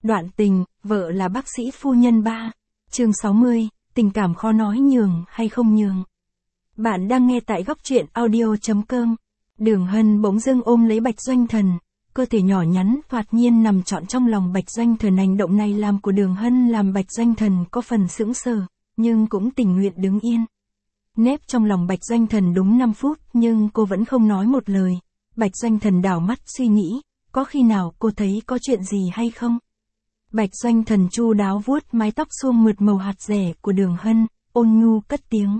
Đoạn tình, vợ là bác sĩ phu nhân 3. Chương 60, tình cảm khó nói nhường hay không nhường. Bạn đang nghe tại góc truyện audio.com. Đường Hân bỗng dưng ôm lấy Bạch Doanh Thần, cơ thể nhỏ nhắn thoạt nhiên nằm trọn trong lòng Bạch Doanh Thần. Hành động này làm của Đường Hân làm Bạch Doanh Thần có phần sững sờ, nhưng cũng tình nguyện đứng yên. Nép trong lòng Bạch Doanh Thần đúng 5 phút nhưng cô vẫn không nói một lời. Bạch Doanh Thần đảo mắt suy nghĩ, có khi nào cô thấy có chuyện gì hay không? Bạch Doanh Thần chu đáo vuốt mái tóc suông mượt màu hạt rẻ của Đường Hân, ôn nhu cất tiếng.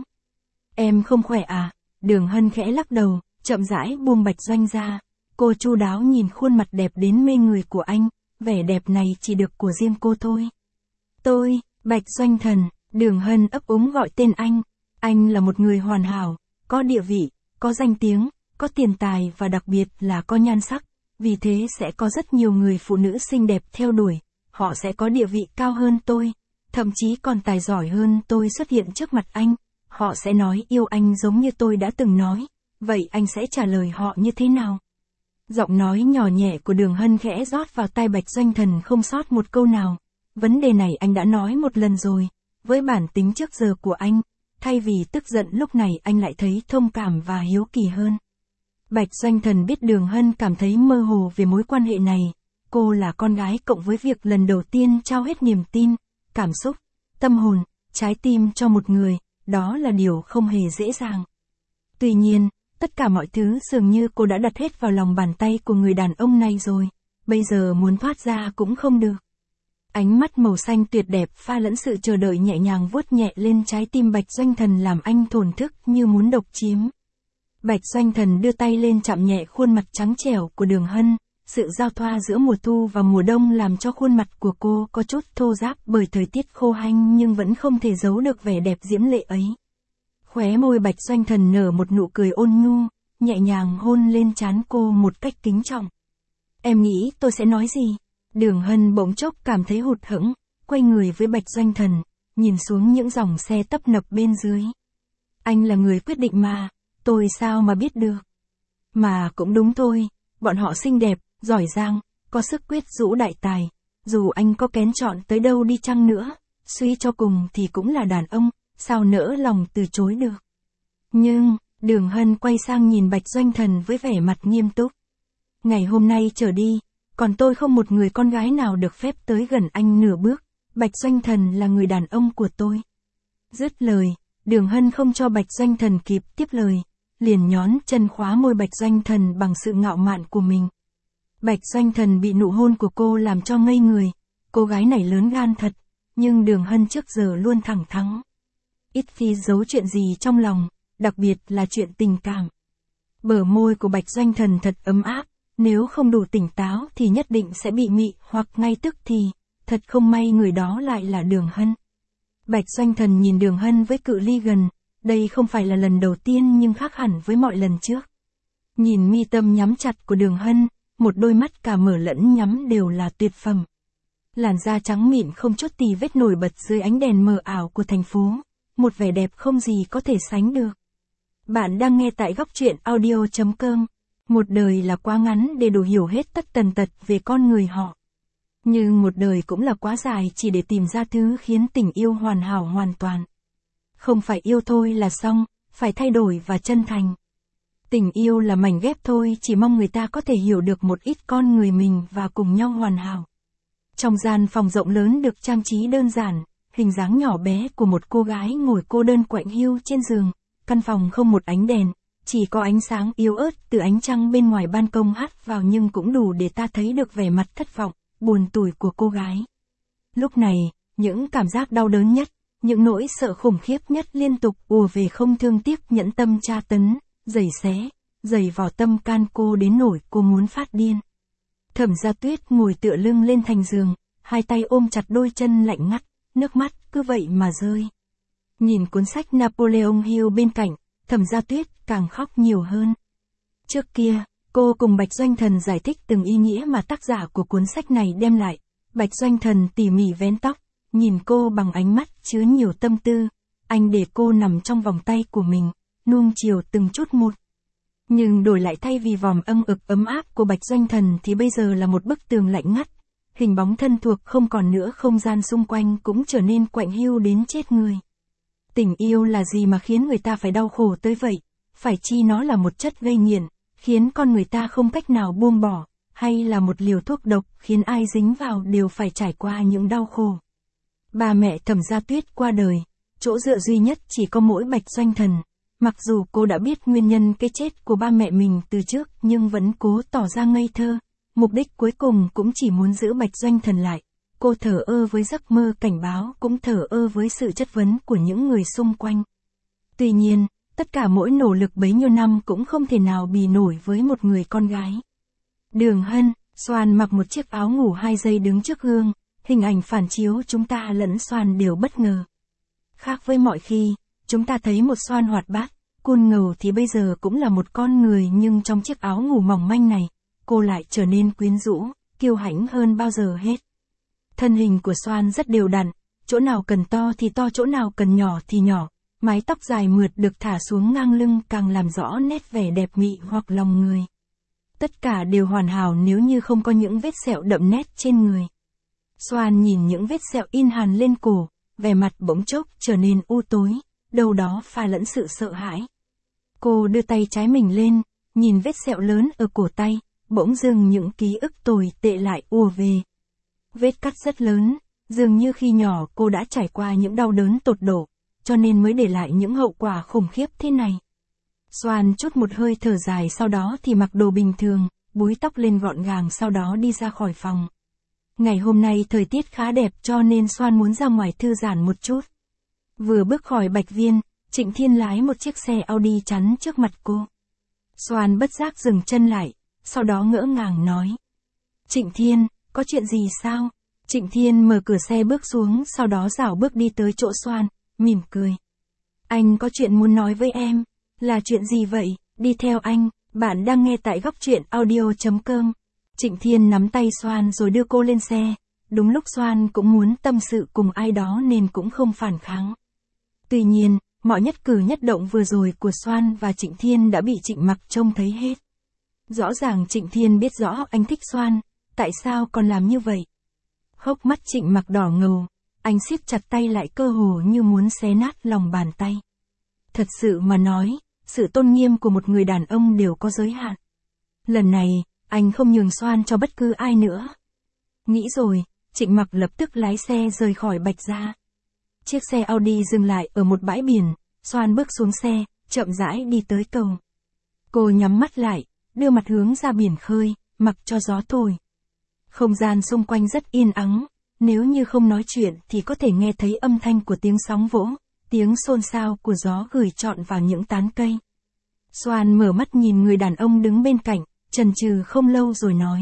Em không khỏe à? Đường Hân khẽ lắc đầu, chậm rãi buông Bạch Doanh ra. Cô chu đáo nhìn khuôn mặt đẹp đến mê người của anh, vẻ đẹp này chỉ được của riêng cô thôi. Tôi, Bạch Doanh Thần, Đường Hân ấp úng gọi tên anh. Anh là một người hoàn hảo, có địa vị, có danh tiếng, có tiền tài và đặc biệt là có nhan sắc. Vì thế sẽ có rất nhiều người phụ nữ xinh đẹp theo đuổi. Họ sẽ có địa vị cao hơn tôi, thậm chí còn tài giỏi hơn tôi xuất hiện trước mặt anh. Họ sẽ nói yêu anh giống như tôi đã từng nói. Vậy anh sẽ trả lời họ như thế nào? Giọng nói nhỏ nhẹ của Đường Hân khẽ rót vào tai Bạch Doanh Thần không sót một câu nào. Vấn đề này anh đã nói một lần rồi. Với bản tính trước giờ của anh, thay vì tức giận lúc này anh lại thấy thông cảm và hiếu kỳ hơn. Bạch Doanh Thần biết Đường Hân cảm thấy mơ hồ về mối quan hệ này. Cô là con gái cộng với việc lần đầu tiên trao hết niềm tin, cảm xúc, tâm hồn, trái tim cho một người, đó là điều không hề dễ dàng. Tuy nhiên, tất cả mọi thứ dường như cô đã đặt hết vào lòng bàn tay của người đàn ông này rồi, bây giờ muốn thoát ra cũng không được. Ánh mắt màu xanh tuyệt đẹp pha lẫn sự chờ đợi nhẹ nhàng vuốt nhẹ lên trái tim Bạch Doanh Thần làm anh thổn thức như muốn độc chiếm. Bạch Doanh Thần đưa tay lên chạm nhẹ khuôn mặt trắng trẻo của Đường Hân. Sự giao thoa giữa mùa thu và mùa đông làm cho khuôn mặt của cô có chút thô ráp bởi thời tiết khô hanh nhưng vẫn không thể giấu được vẻ đẹp diễm lệ ấy. Khóe môi Bạch Doanh Thần nở một nụ cười ôn nhu, nhẹ nhàng hôn lên trán cô một cách kính trọng. Em nghĩ tôi sẽ nói gì? Đường Hân bỗng chốc cảm thấy hụt hẫng, quay người với Bạch Doanh Thần, nhìn xuống những dòng xe tấp nập bên dưới. Anh là người quyết định mà, tôi sao mà biết được? Mà cũng đúng thôi, bọn họ xinh đẹp, giỏi giang, có sức quyết rũ đại tài, dù anh có kén chọn tới đâu đi chăng nữa, suy cho cùng thì cũng là đàn ông, sao nỡ lòng từ chối được. Nhưng, Đường Hân quay sang nhìn Bạch Doanh Thần với vẻ mặt nghiêm túc. Ngày hôm nay trở đi, còn tôi không một người con gái nào được phép tới gần anh nửa bước, Bạch Doanh Thần là người đàn ông của tôi. Dứt lời, Đường Hân không cho Bạch Doanh Thần kịp tiếp lời, liền nhón chân khóa môi Bạch Doanh Thần bằng sự ngạo mạn của mình. Bạch Doanh Thần bị nụ hôn của cô làm cho ngây người, cô gái này lớn gan thật, nhưng Đường Hân trước giờ luôn thẳng thắn. Ít khi giấu chuyện gì trong lòng, đặc biệt là chuyện tình cảm. Bờ môi của Bạch Doanh Thần thật ấm áp, nếu không đủ tỉnh táo thì nhất định sẽ bị mị hoặc ngay tức thì, thật không may người đó lại là Đường Hân. Bạch Doanh Thần nhìn Đường Hân với cự ly gần, đây không phải là lần đầu tiên nhưng khác hẳn với mọi lần trước. Nhìn mi tâm nhắm chặt của Đường Hân, một đôi mắt cả mở lẫn nhắm đều là tuyệt phẩm. Làn da trắng mịn không chút tì vết nổi bật dưới ánh đèn mờ ảo của thành phố, một vẻ đẹp không gì có thể sánh được. Bạn đang nghe tại góc truyện audio.com. Một đời là quá ngắn để đủ hiểu hết tất tần tật về con người họ. Nhưng một đời cũng là quá dài chỉ để tìm ra thứ khiến tình yêu hoàn hảo hoàn toàn. Không phải yêu thôi là xong, phải thay đổi và chân thành. Tình yêu là mảnh ghép thôi, chỉ mong người ta có thể hiểu được một ít con người mình và cùng nhau hoàn hảo. Trong gian phòng rộng lớn được trang trí đơn giản, hình dáng nhỏ bé của một cô gái ngồi cô đơn quạnh hiu trên giường, căn phòng không một ánh đèn, chỉ có ánh sáng yếu ớt từ ánh trăng bên ngoài ban công hắt vào nhưng cũng đủ để ta thấy được vẻ mặt thất vọng, buồn tủi của cô gái. Lúc này, những cảm giác đau đớn nhất, những nỗi sợ khủng khiếp nhất liên tục ùa về không thương tiếc nhẫn tâm tra tấn, giày xé, giày vò tâm can cô đến nỗi cô muốn phát điên. Thẩm Gia Tuyết ngồi tựa lưng lên thành giường, hai tay ôm chặt đôi chân lạnh ngắt, nước mắt cứ vậy mà rơi. Nhìn cuốn sách Napoleon Hill bên cạnh, Thẩm Gia Tuyết càng khóc nhiều hơn. Trước kia, cô cùng Bạch Doanh Thần giải thích từng ý nghĩa mà tác giả của cuốn sách này đem lại. Bạch Doanh Thần tỉ mỉ vén tóc, nhìn cô bằng ánh mắt chứa nhiều tâm tư. Anh để cô nằm trong vòng tay của mình, nuông chiều từng chút một. Nhưng đổi lại thay vì vòm âng ực ấm áp của Bạch Doanh Thần thì bây giờ là một bức tường lạnh ngắt. hình bóng thân thuộc không còn nữa, không gian xung quanh cũng trở nên quạnh hiu đến chết người. Tình yêu là gì mà khiến người ta phải đau khổ tới vậy? Phải chi nó là một chất gây nghiện, khiến con người ta không cách nào buông bỏ, hay là một liều thuốc độc khiến ai dính vào đều phải trải qua những đau khổ? Bà mẹ Thẩm Gia Tuyết qua đời, chỗ dựa duy nhất chỉ có mỗi Bạch Doanh Thần. Mặc dù cô đã biết nguyên nhân cái chết của ba mẹ mình từ trước nhưng vẫn cố tỏ ra ngây thơ, mục đích cuối cùng cũng chỉ muốn giữ Bạch Doanh Thần lại. Cô thờ ơ với giấc mơ cảnh báo, cũng thờ ơ với sự chất vấn của những người xung quanh. Tuy nhiên, tất cả mỗi nỗ lực bấy nhiêu năm cũng không thể nào bì nổi với một người con gái. Đường Hân, Soan mặc một chiếc áo ngủ 2 giây đứng trước gương, hình ảnh phản chiếu chúng ta lẫn Soan đều bất ngờ. Khác với mọi khi, chúng ta thấy một Soan hoạt bát, cool ngầu thì bây giờ cũng là một con người, nhưng trong chiếc áo ngủ mỏng manh này, cô lại trở nên quyến rũ, kiêu hãnh hơn bao giờ hết. Thân hình của Soan rất đều đặn, chỗ nào cần to thì to, chỗ nào cần nhỏ thì nhỏ, mái tóc dài mượt được thả xuống ngang lưng càng làm rõ nét vẻ đẹp mị hoặc lòng người. Tất cả đều hoàn hảo nếu như không có những vết sẹo đậm nét trên người. Soan nhìn những vết sẹo in hằn lên cổ, vẻ mặt bỗng chốc trở nên u tối, đâu đó pha lẫn sự sợ hãi. Cô đưa tay trái mình lên, nhìn vết sẹo lớn ở cổ tay, bỗng dưng những ký ức tồi tệ lại ùa về. Vết cắt rất lớn, dường như khi nhỏ cô đã trải qua những đau đớn tột độ, cho nên mới để lại những hậu quả khủng khiếp thế này. Soan chút một hơi thở dài, sau đó thì mặc đồ bình thường, búi tóc lên gọn gàng, sau đó đi ra khỏi phòng. Ngày hôm nay thời tiết khá đẹp cho nên Soan muốn ra ngoài thư giãn một chút. Vừa bước khỏi Bạch Viên, Trịnh Thiên lái một chiếc xe Audi chắn trước mặt cô. Soan bất giác dừng chân lại, sau đó ngỡ ngàng nói: Trịnh Thiên, có chuyện gì sao? Trịnh Thiên mở cửa xe bước xuống, sau đó rảo bước đi tới chỗ Soan, mỉm cười. Anh có chuyện muốn nói với em. Là chuyện gì vậy? Đi theo anh, bạn đang nghe tại Góc Truyện Audio.com. Trịnh Thiên nắm tay Soan rồi đưa cô lên xe. Đúng lúc Soan cũng muốn tâm sự cùng ai đó nên cũng không phản kháng. Tuy nhiên, mọi nhất cử nhất động vừa rồi của Soan và Trịnh Thiên đã bị Trịnh Mặc trông thấy hết. Rõ ràng Trịnh Thiên biết rõ anh thích Soan, tại sao còn làm như vậy? Hốc mắt Trịnh Mặc đỏ ngầu, anh siết chặt tay lại cơ hồ như muốn xé nát lòng bàn tay. Thật sự mà nói, sự tôn nghiêm của một người đàn ông đều có giới hạn. Lần này, anh không nhường Soan cho bất cứ ai nữa. Nghĩ rồi, Trịnh Mặc lập tức lái xe rời khỏi Bạch Gia. Chiếc xe Audi dừng lại ở một bãi biển, Soan bước xuống xe, chậm rãi đi tới cầu. Cô nhắm mắt lại, đưa mặt hướng ra biển khơi, mặc cho gió thổi. Không gian xung quanh rất yên ắng, nếu như không nói chuyện thì có thể nghe thấy âm thanh của tiếng sóng vỗ, tiếng xôn xao của gió gửi trọn vào những tán cây. Soan mở mắt nhìn người đàn ông đứng bên cạnh, chần chừ không lâu rồi nói: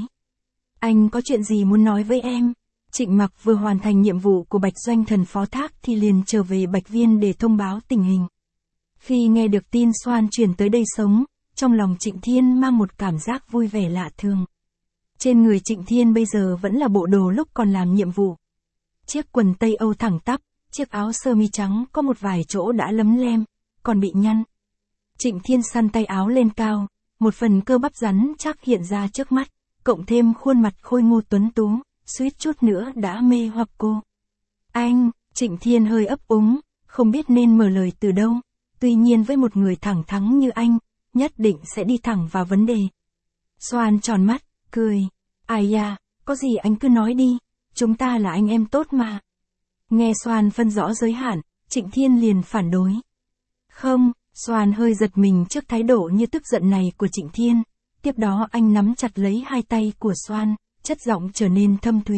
Anh có chuyện gì muốn nói với em? Trịnh Mặc vừa hoàn thành nhiệm vụ của Bạch Doanh Thần phó thác thì liền trở về Bạch Viên để thông báo tình hình. Khi nghe được tin Soan chuyển tới đây sống, trong lòng Trịnh Thiên mang một cảm giác vui vẻ lạ thường. Trên người Trịnh Thiên bây giờ vẫn là bộ đồ lúc còn làm nhiệm vụ. Chiếc quần tây Âu thẳng tắp, chiếc áo sơ mi trắng có một vài chỗ đã lấm lem, còn bị nhăn. Trịnh Thiên xăn tay áo lên cao, một phần cơ bắp rắn chắc hiện ra trước mắt, cộng thêm khuôn mặt khôi ngô tuấn tú, suýt chút nữa đã mê hoặc cô. Anh, Trịnh Thiên hơi ấp úng, không biết nên mở lời từ đâu, tuy nhiên với một người thẳng thắn như anh, nhất định sẽ đi thẳng vào vấn đề. Soan tròn mắt, cười. Ai da, có gì anh cứ nói đi, chúng ta là anh em tốt mà. Nghe Soan phân rõ giới hạn, Trịnh Thiên liền phản đối. Không, Soan hơi giật mình trước thái độ như tức giận này của Trịnh Thiên, tiếp đó anh nắm chặt lấy hai tay của Soan, chất giọng trở nên thâm thúy.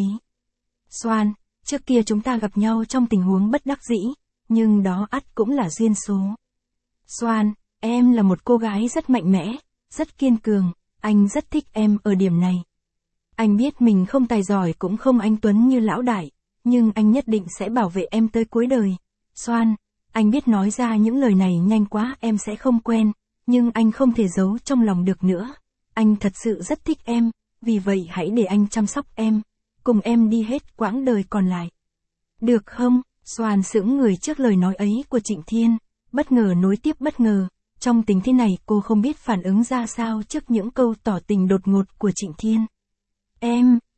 Soan, trước kia chúng ta gặp nhau trong tình huống bất đắc dĩ, nhưng đó ắt cũng là duyên số. Soan, em là một cô gái rất mạnh mẽ, rất kiên cường, anh rất thích em ở điểm này. Anh biết mình không tài giỏi cũng không anh tuấn như lão đại, nhưng anh nhất định sẽ bảo vệ em tới cuối đời. Soan, anh biết nói ra những lời này nhanh quá em sẽ không quen, nhưng anh không thể giấu trong lòng được nữa. Anh thật sự rất thích em, vì vậy hãy để anh chăm sóc em, cùng em đi hết quãng đời còn lại. Được không? Soan sững người trước lời nói ấy của Trịnh Thiên, bất ngờ nối tiếp bất ngờ. Trong tình thế này cô không biết phản ứng ra sao trước những câu tỏ tình đột ngột của Trịnh Thiên. Em,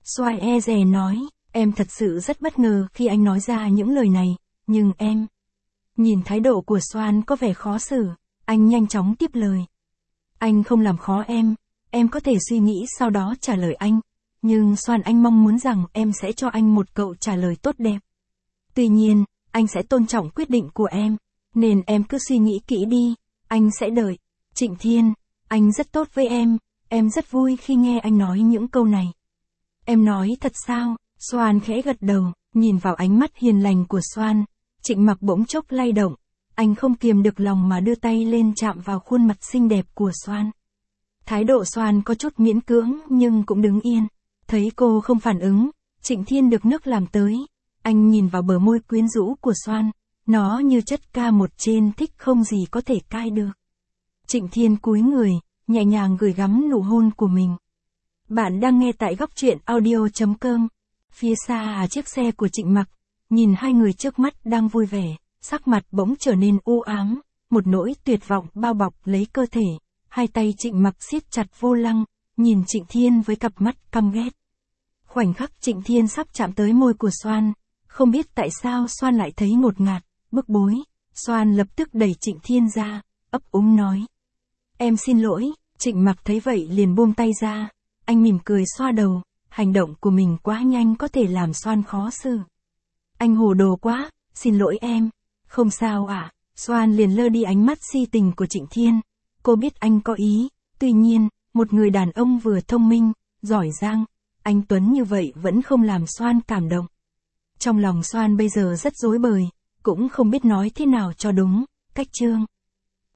Swayze nói, em thật sự rất bất ngờ khi anh nói ra những lời này, nhưng em... Nhìn thái độ của Swan có vẻ khó xử, anh nhanh chóng tiếp lời. Anh không làm khó em có thể suy nghĩ sau đó trả lời anh, nhưng Swan anh mong muốn rằng em sẽ cho anh một câu trả lời tốt đẹp. Tuy nhiên, anh sẽ tôn trọng quyết định của em, nên em cứ suy nghĩ kỹ đi, anh sẽ đợi. Trịnh Thiên, anh rất tốt với em rất vui khi nghe anh nói những câu này. Em nói thật sao? Swan khẽ gật đầu, nhìn vào ánh mắt hiền lành của Swan, Trịnh Mặc bỗng chốc lay động, anh không kiềm được lòng mà đưa tay lên chạm vào khuôn mặt xinh đẹp của Swan. Thái độ Swan có chút miễn cưỡng nhưng cũng đứng yên, thấy cô không phản ứng, Trịnh Thiên được nước làm tới, anh nhìn vào bờ môi quyến rũ của Swan, nó như chất ca một trên thích không gì có thể cai được. Trịnh Thiên cúi người, nhẹ nhàng gửi gắm nụ hôn của mình. Bạn đang nghe tại góc truyện audio.com. Phía xa chiếc xe của Trịnh Mặc, nhìn hai người trước mắt đang vui vẻ, sắc mặt bỗng trở nên u ám, một nỗi tuyệt vọng bao bọc lấy cơ thể, hai tay Trịnh Mặc siết chặt vô lăng, nhìn Trịnh Thiên với cặp mắt căm ghét. Khoảnh khắc Trịnh Thiên sắp chạm tới môi của Swan, không biết tại sao Swan lại thấy ngột ngạt, bức bối, Swan lập tức đẩy Trịnh Thiên ra, ấp úng nói. Em xin lỗi, Trịnh Mặc thấy vậy liền buông tay ra, anh mỉm cười xoa đầu, hành động của mình quá nhanh có thể làm Swan khó xử. Anh hồ đồ quá, xin lỗi em. Không sao ạ. Swan liền lơ đi ánh mắt si tình của Trịnh Thiên. Cô biết anh có ý, tuy nhiên, một người đàn ông vừa thông minh, giỏi giang, anh Tuấn như vậy vẫn không làm Swan cảm động. Trong lòng Swan bây giờ rất rối bời, cũng không biết nói thế nào cho đúng, cách chương.